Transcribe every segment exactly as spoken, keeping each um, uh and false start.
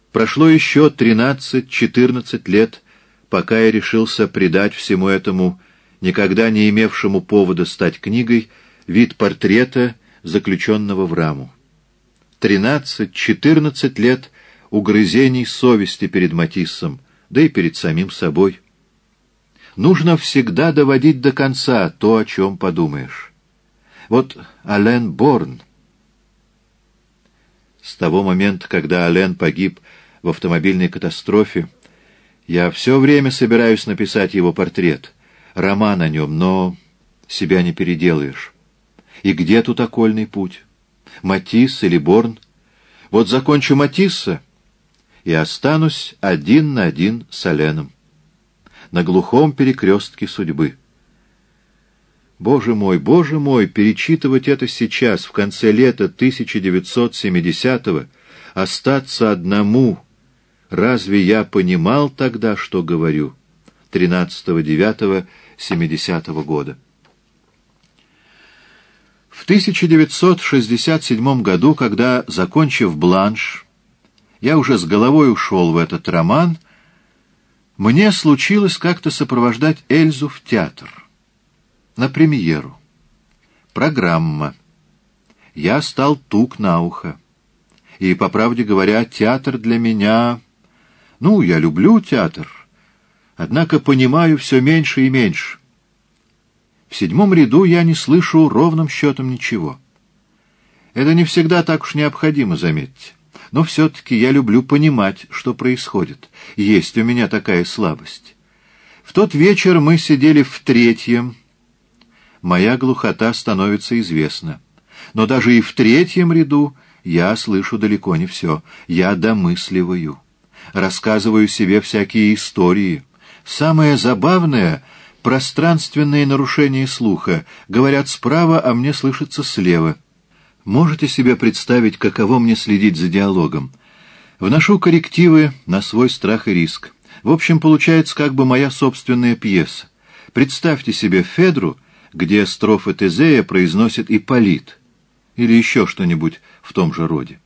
Прошло еще тринадцать-четырнадцать лет, пока я решился придать всему этому, никогда не имевшему повода стать книгой, вид портрета, заключенного в раму. Тринадцать-четырнадцать лет угрызений совести перед Матиссом, да и перед самим собой. Нужно всегда доводить до конца то, о чем подумаешь. Вот Ален Борн. С того момента, когда Ален погиб в автомобильной катастрофе, я все время собираюсь написать его портрет, роман о нем, но себя не переделаешь. И где тут окольный путь? Матисс или Борн? Вот закончу Матисса и останусь один на один с Аленом. На глухом перекрестке судьбы. Боже мой, боже мой, перечитывать это сейчас, в конце лета тысяча девятьсот семидесятого, остаться одному. Разве я понимал тогда, что говорю? тринадцатого девятого семидесятого года. В тысяча девятьсот шестьдесят седьмом году, когда, закончив «Бланш», я уже с головой ушел в этот роман, мне случилось как-то сопровождать Эльзу в театр. На премьеру. Программа. Я стал тук на ухо. И, по правде говоря, театр для меня... Ну, я люблю театр, однако понимаю все меньше и меньше. В седьмом ряду я не слышу ровным счетом ничего. Это не всегда так уж необходимо, заметьте. Но все-таки я люблю понимать, что происходит. Есть у меня такая слабость. В тот вечер мы сидели в третьем. Моя глухота становится известна. Но даже и в третьем ряду я слышу далеко не все. Я домысливаю. Рассказываю себе всякие истории. Самое забавное — пространственные нарушения слуха. Говорят справа, а мне слышится слева. Можете себе представить, каково мне следить за диалогом? Вношу коррективы на свой страх и риск. В общем, получается как бы моя собственная пьеса. Представьте себе Федру, где строфы Тезея произносит Ипполит, или еще что-нибудь в том же роде.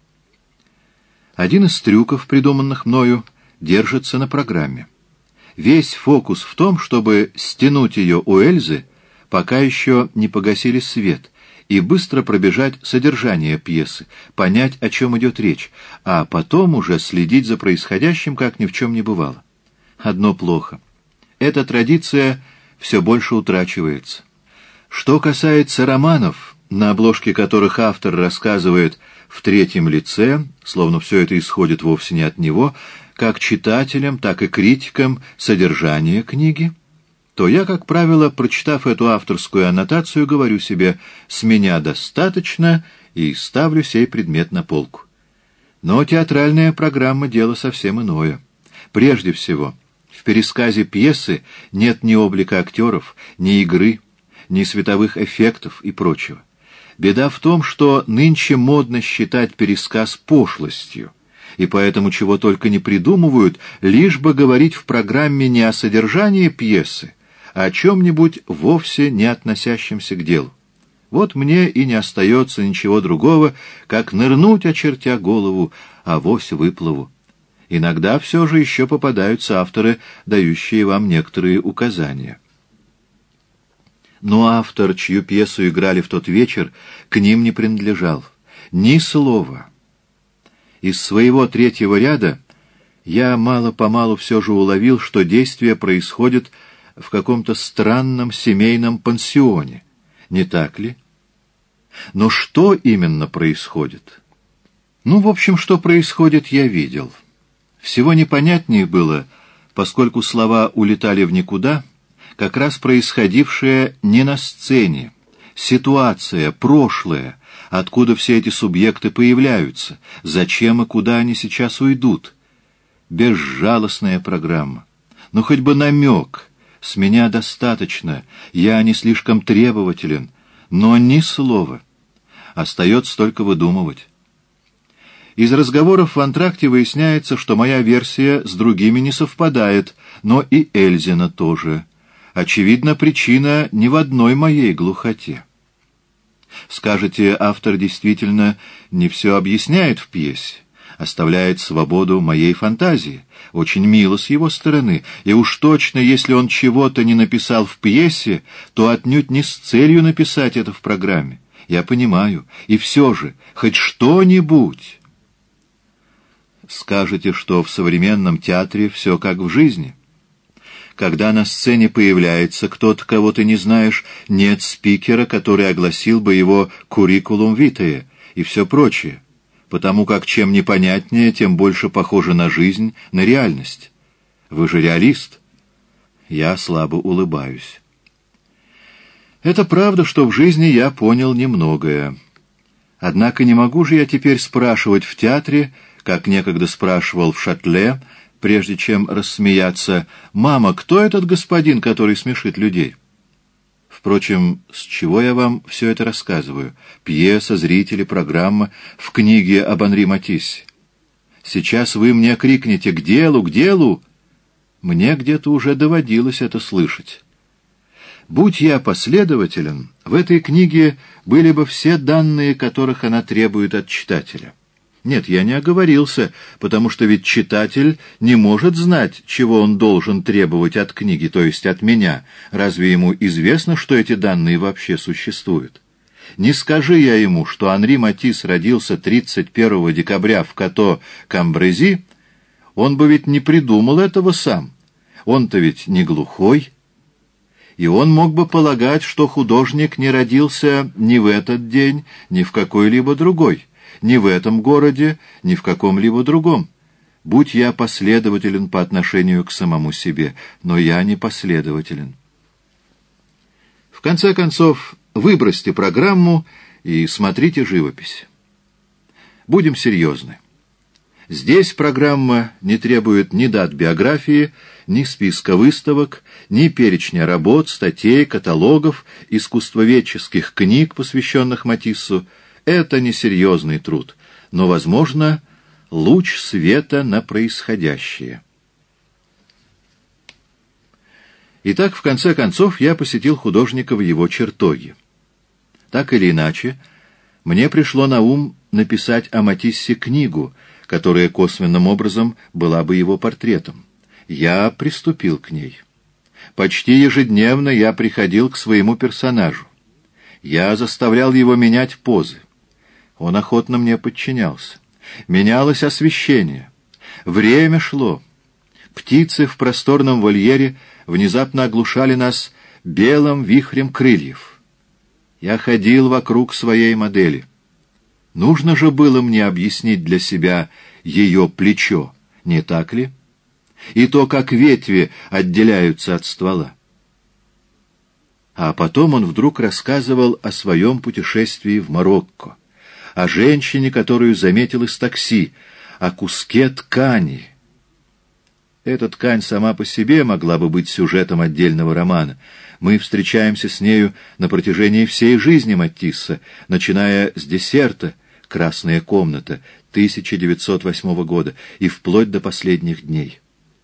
Один из трюков, придуманных мною, держится на программе. Весь фокус в том, чтобы стянуть ее у Эльзы, пока еще не погасили свет, и быстро пробежать содержание пьесы, понять, о чем идет речь, а потом уже следить за происходящим, как ни в чем не бывало. Одно плохо. Эта традиция все больше утрачивается. Что касается романов, на обложке которых автор рассказывает в третьем лице, словно все это исходит вовсе не от него, как читателям, так и критикам содержание книги, то я, как правило, прочитав эту авторскую аннотацию, говорю себе «с меня достаточно» и ставлю сей предмет на полку. Но театральная программа — дело совсем иное. Прежде всего, в пересказе пьесы нет ни облика актеров, ни игры, ни световых эффектов и прочего. Беда в том, что нынче модно считать пересказ пошлостью, и поэтому чего только не придумывают, лишь бы говорить в программе не о содержании пьесы, а о чем-нибудь вовсе не относящемся к делу. Вот мне и не остается ничего другого, как нырнуть, очертя голову, авось выплыву. Иногда все же еще попадаются авторы, дающие вам некоторые указания. Но автор, чью пьесу играли в тот вечер, к ним не принадлежал. Ни слова. Из своего третьего ряда я мало-помалу все же уловил, что действие происходит в каком-то странном семейном пансионе. Не так ли? Но что именно происходит? Ну, в общем, что происходит, я видел. Всего непонятнее было, поскольку слова улетали в никуда, как раз происходившее не на сцене, ситуация, прошлое, откуда все эти субъекты появляются, зачем и куда они сейчас уйдут. Безжалостная программа. Ну, хоть бы намек. С меня достаточно, я не слишком требователен, но ни слова. Остается только выдумывать. Из разговоров в антракте выясняется, что моя версия с другими не совпадает, но и Эльзина тоже. Очевидно, причина не в одной моей глухоте. Скажете, автор действительно не все объясняет в пьесе, оставляет свободу моей фантазии. Очень мило с его стороны, и уж точно, если он чего-то не написал в пьесе, то отнюдь не с целью написать это в программе. Я понимаю, и все же, хоть что-нибудь. Скажете, что в современном театре все как в жизни. Когда на сцене появляется кто-то, кого ты не знаешь, нет спикера, который огласил бы его curriculum vitae и все прочее, потому как чем непонятнее, тем больше похоже на жизнь, на реальность. Вы же реалист. Я слабо улыбаюсь. Это правда, что в жизни я понял немногое. Однако не могу же я теперь спрашивать в театре, как некогда спрашивал в Шатле, прежде чем рассмеяться: «Мама, кто этот господин, который смешит людей?» Впрочем, с чего я вам все это рассказываю? Пьеса, зрители, программа, в книге об Анри Матиссе. Сейчас вы мне крикнете: «К делу, к делу!» Мне где-то уже доводилось это слышать. Будь я последователен, в этой книге были бы все данные, которых она требует от читателя. Нет, я не оговорился, потому что ведь читатель не может знать, чего он должен требовать от книги, то есть от меня. Разве ему известно, что эти данные вообще существуют? Не скажи я ему, что Анри Матисс родился тридцать первого декабря в Като-Камбрези, он бы ведь не придумал этого сам. Он-то ведь не глухой. И он мог бы полагать, что художник не родился ни в этот день, ни в какой-либо другой. Ни в этом городе, ни в каком-либо другом. Будь я последователен по отношению к самому себе, но я не последователен. В конце концов, выбросьте программу и смотрите живопись. Будем серьезны. Здесь программа не требует ни дат биографии, ни списка выставок, ни перечня работ, статей, каталогов, искусствоведческих книг, посвященных Матиссу. Это несерьезный труд, но, возможно, луч света на происходящее. Итак, в конце концов, я посетил художника в его чертоге. Так или иначе, мне пришло на ум написать о Матиссе книгу, которая косвенным образом была бы его портретом. Я приступил к ней. Почти ежедневно я приходил к своему персонажу. Я заставлял его менять позы. Он охотно мне подчинялся. Менялось освещение. Время шло. Птицы в просторном вольере внезапно оглушали нас белым вихрем крыльев. Я ходил вокруг своей модели. Нужно же было мне объяснить для себя ее плечо, не так ли? И то, как ветви отделяются от ствола. А потом он вдруг рассказывал о своем путешествии в Марокко, о женщине, которую заметил из такси, о куске ткани. Эта ткань сама по себе могла бы быть сюжетом отдельного романа. Мы встречаемся с нею на протяжении всей жизни Матисса, начиная с десерта «Красная комната» тысяча девятьсот восьмого года и вплоть до последних дней.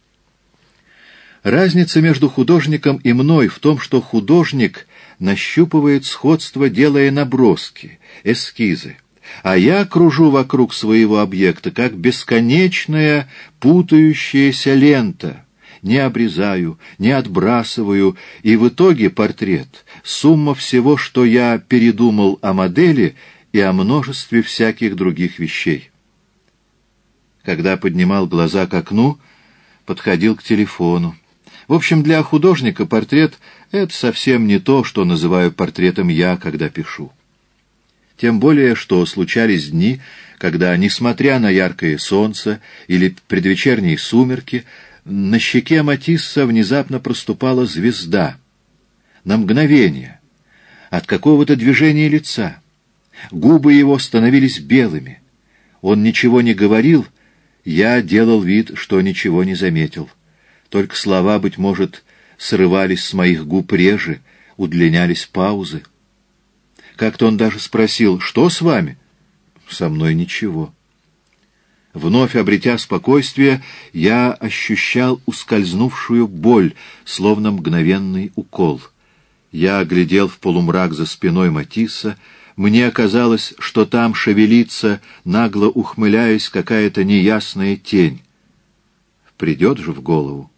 Разница между художником и мной в том, что художник нащупывает сходство, делая наброски, эскизы, а я кружу вокруг своего объекта, как бесконечная путающаяся лента, не обрезаю, не отбрасываю, и в итоге портрет — сумма всего, что я передумал о модели и о множестве всяких других вещей. Когда поднимал глаза к окну, подходил к телефону. В общем, для художника портрет — это совсем не то, что называю портретом я, когда пишу. Тем более, что случались дни, когда, несмотря на яркое солнце или предвечерние сумерки, на щеке Матисса внезапно проступала звезда. На мгновение, от какого-то движения лица. Губы его становились белыми. Он ничего не говорил, я делал вид, что ничего не заметил. Только слова, быть может, срывались с моих губ реже, удлинялись паузы. Как-то он даже спросил: «Что с вами?» «Со мной ничего». Вновь обретя спокойствие, я ощущал ускользнувшую боль, словно мгновенный укол. Я глядел в полумрак за спиной Матисса, Мне казалось, что там шевелится, нагло ухмыляясь, какая-то неясная тень. Придет же в голову.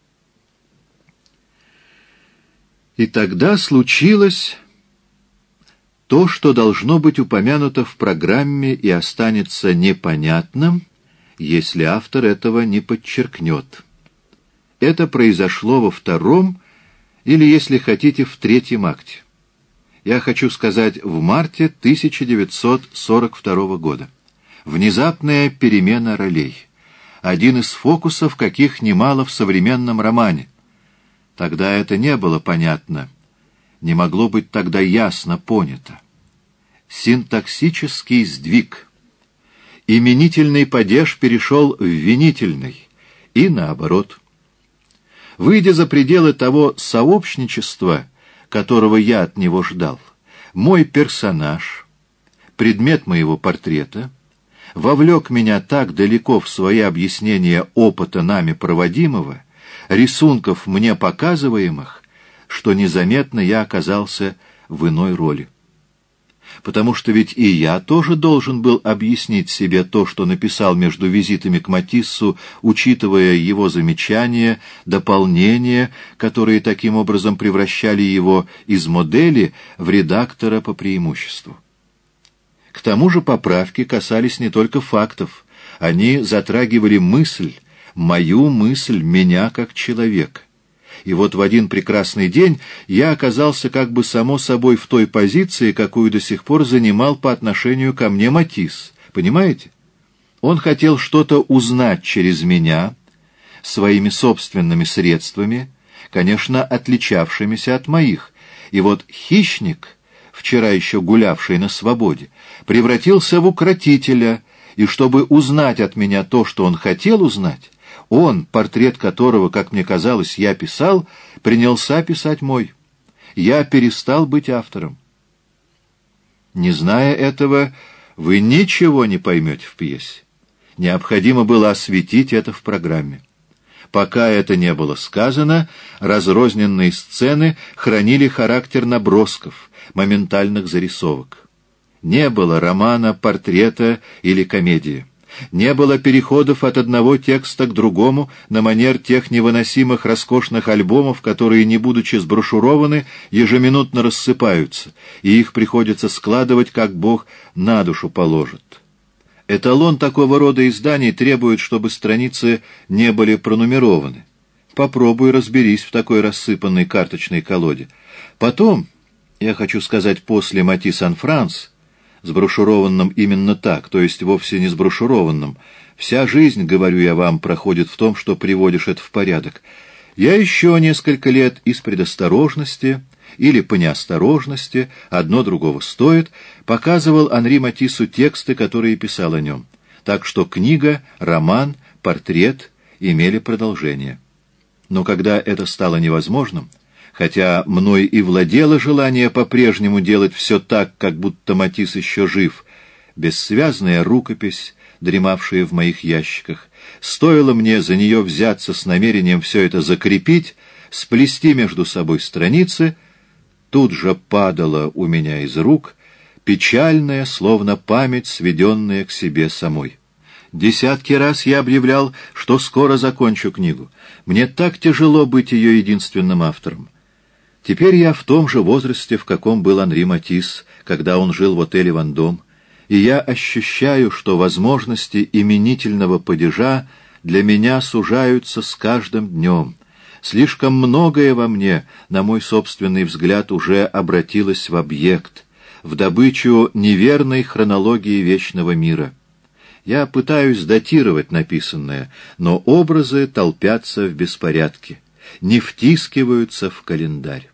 И тогда случилось то, что должно быть упомянуто в программе и останется непонятным, если автор этого не подчеркнет. Это произошло во втором, или, если хотите, в третьем акте. Я хочу сказать, в марте тысяча девятьсот сорок второго года. Внезапная перемена ролей. Один из фокусов, каких немало в современном романе. Тогда это не было понятно, не могло быть тогда ясно понято. Синтаксический сдвиг. Именительный падеж перешел в винительный, и наоборот. Выйдя за пределы того сообщничества, которого я от него ждал, мой персонаж, предмет моего портрета, вовлек меня так далеко в свои объяснения опыта нами проводимого, рисунков мне показываемых, что незаметно я оказался в иной роли. Потому что ведь и я тоже должен был объяснить себе то, что написал между визитами к Матиссу, учитывая его замечания, дополнения, которые таким образом превращали его из модели в редактора по преимуществу. К тому же поправки касались не только фактов, они затрагивали мысль, мою мысль, меня как человека. И вот в один прекрасный день я оказался как бы само собой в той позиции, какую до сих пор занимал по отношению ко мне Матисс. Понимаете? Он хотел что-то узнать через меня, своими собственными средствами, конечно, отличавшимися от моих. И вот хищник, вчера еще гулявший на свободе, превратился в укротителя, и чтобы узнать от меня то, что он хотел узнать, он, портрет которого, как мне казалось, я писал, принялся писать мой. Я перестал быть автором. Не зная этого, вы ничего не поймете в пьесе. Необходимо было осветить это в программе. Пока это не было сказано, разрозненные сцены хранили характер набросков, моментальных зарисовок. Не было романа, портрета или комедии. Не было переходов от одного текста к другому на манер тех невыносимых роскошных альбомов, которые, не будучи сброшурованы, ежеминутно рассыпаются, и их приходится складывать, как Бог на душу положит. Эталон такого рода изданий требует, чтобы страницы не были пронумерованы. Попробуй разберись в такой рассыпанной карточной колоде. Потом, я хочу сказать, после «Матисс-ан-Франс», сброшурованным именно так, то есть вовсе не сброшурованным. Вся жизнь, говорю я вам, проходит в том, что приводишь это в порядок. Я еще несколько лет из предосторожности или по неосторожности, одно другого стоит, показывал Анри Матиссу тексты, которые писал о нем. Так что книга, роман, портрет имели продолжение. Но когда это стало невозможным, хотя мной и владело желание по-прежнему делать все так, как будто Матисс еще жив, бессвязная рукопись, дремавшая в моих ящиках, стоило мне за нее взяться с намерением все это закрепить, сплести между собой страницы, тут же падала у меня из рук, печальная, словно память, сведенная к себе самой. Десятки раз я объявлял, что скоро закончу книгу. Мне так тяжело быть ее единственным автором. Теперь я в том же возрасте, в каком был Анри Матисс, когда он жил в отеле «Вандом», и я ощущаю, что возможности именительного падежа для меня сужаются с каждым днем. Слишком многое во мне, на мой собственный взгляд, уже обратилось в объект, в добычу неверной хронологии вечного мира. Я пытаюсь датировать написанное, но образы толпятся в беспорядке, не втискиваются в календарь.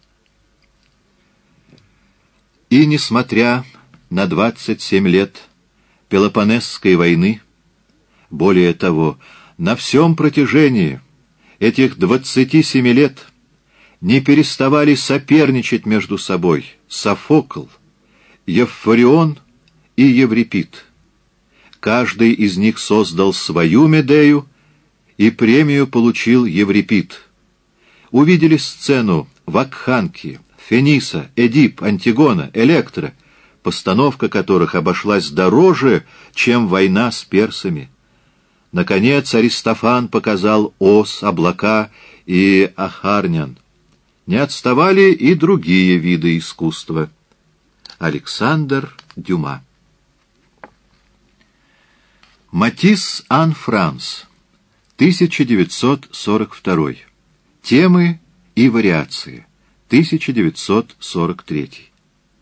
И, несмотря на двадцать семь лет Пелопоннесской войны, более того, на всем протяжении этих двадцати семи лет не переставали соперничать между собой Софокл, Евфорион и Еврипид. Каждый из них создал свою Медею, и премию получил Еврипид. Увидели сцену Вакханки, Фениса, Эдип, Антигона, Электра. постановка которых обошлась дороже, чем война с персами. Наконец Аристофан показал ос, облака и ахарнян. Не отставали и другие виды искусства. Александр Дюма. Матисс Ан Франс, тысяча девятьсот сорок второй. Темы и вариации, тысяча девятьсот сорок третий.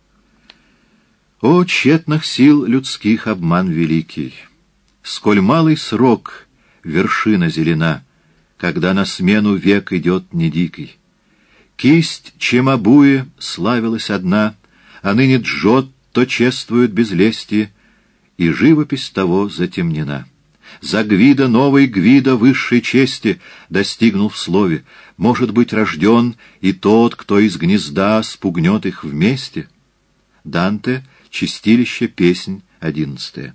О, тщетных сил людских обман великий! Сколь малый срок вершина зелена, когда на смену век идет не дикий. Кисть Чимабуи славилась одна, а ныне Джот то чествует без лести, и живопись того затемнена. За Гвида новый Гвида высшей чести достигнул в слове, может быть рожден и тот, кто из гнезда спугнет их вместе. Данте, Чистилище, песнь одиннадцатая.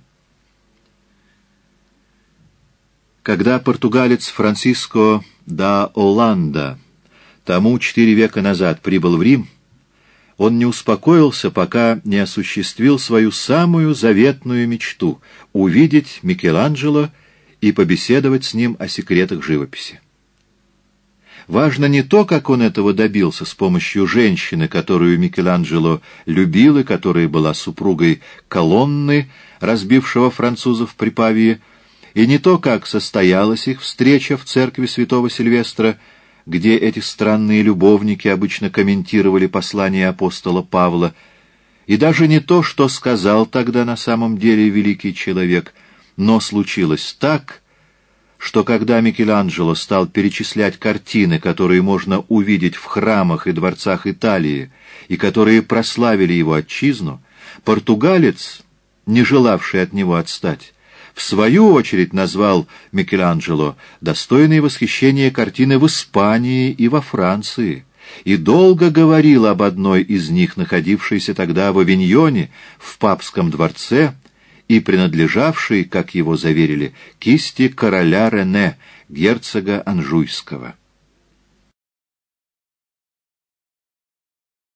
Когда португалец Франсиско да Оланда тому четыре века назад прибыл в Рим, он не успокоился, пока не осуществил свою самую заветную мечту — увидеть Микеланджело и побеседовать с ним о секретах живописи. Важно не то, как он этого добился с помощью женщины, которую Микеланджело любил и которая была супругой Колонны, разбившего французов при Павии, и не то, как состоялась их встреча в церкви святого Сильвестра, где эти странные любовники обычно комментировали послание апостола Павла, и даже не то, что сказал тогда на самом деле великий человек, но случилось так, что когда Микеланджело стал перечислять картины, которые можно увидеть в храмах и дворцах Италии, и которые прославили его отчизну, португалец, не желавший от него отстать, в свою очередь назвал Микеланджело достойной восхищения картины в Испании и во Франции, и долго говорил об одной из них, находившейся тогда в Авиньоне, в папском дворце, и принадлежавшей, как его заверили, кисти короля Рене, герцога Анжуйского.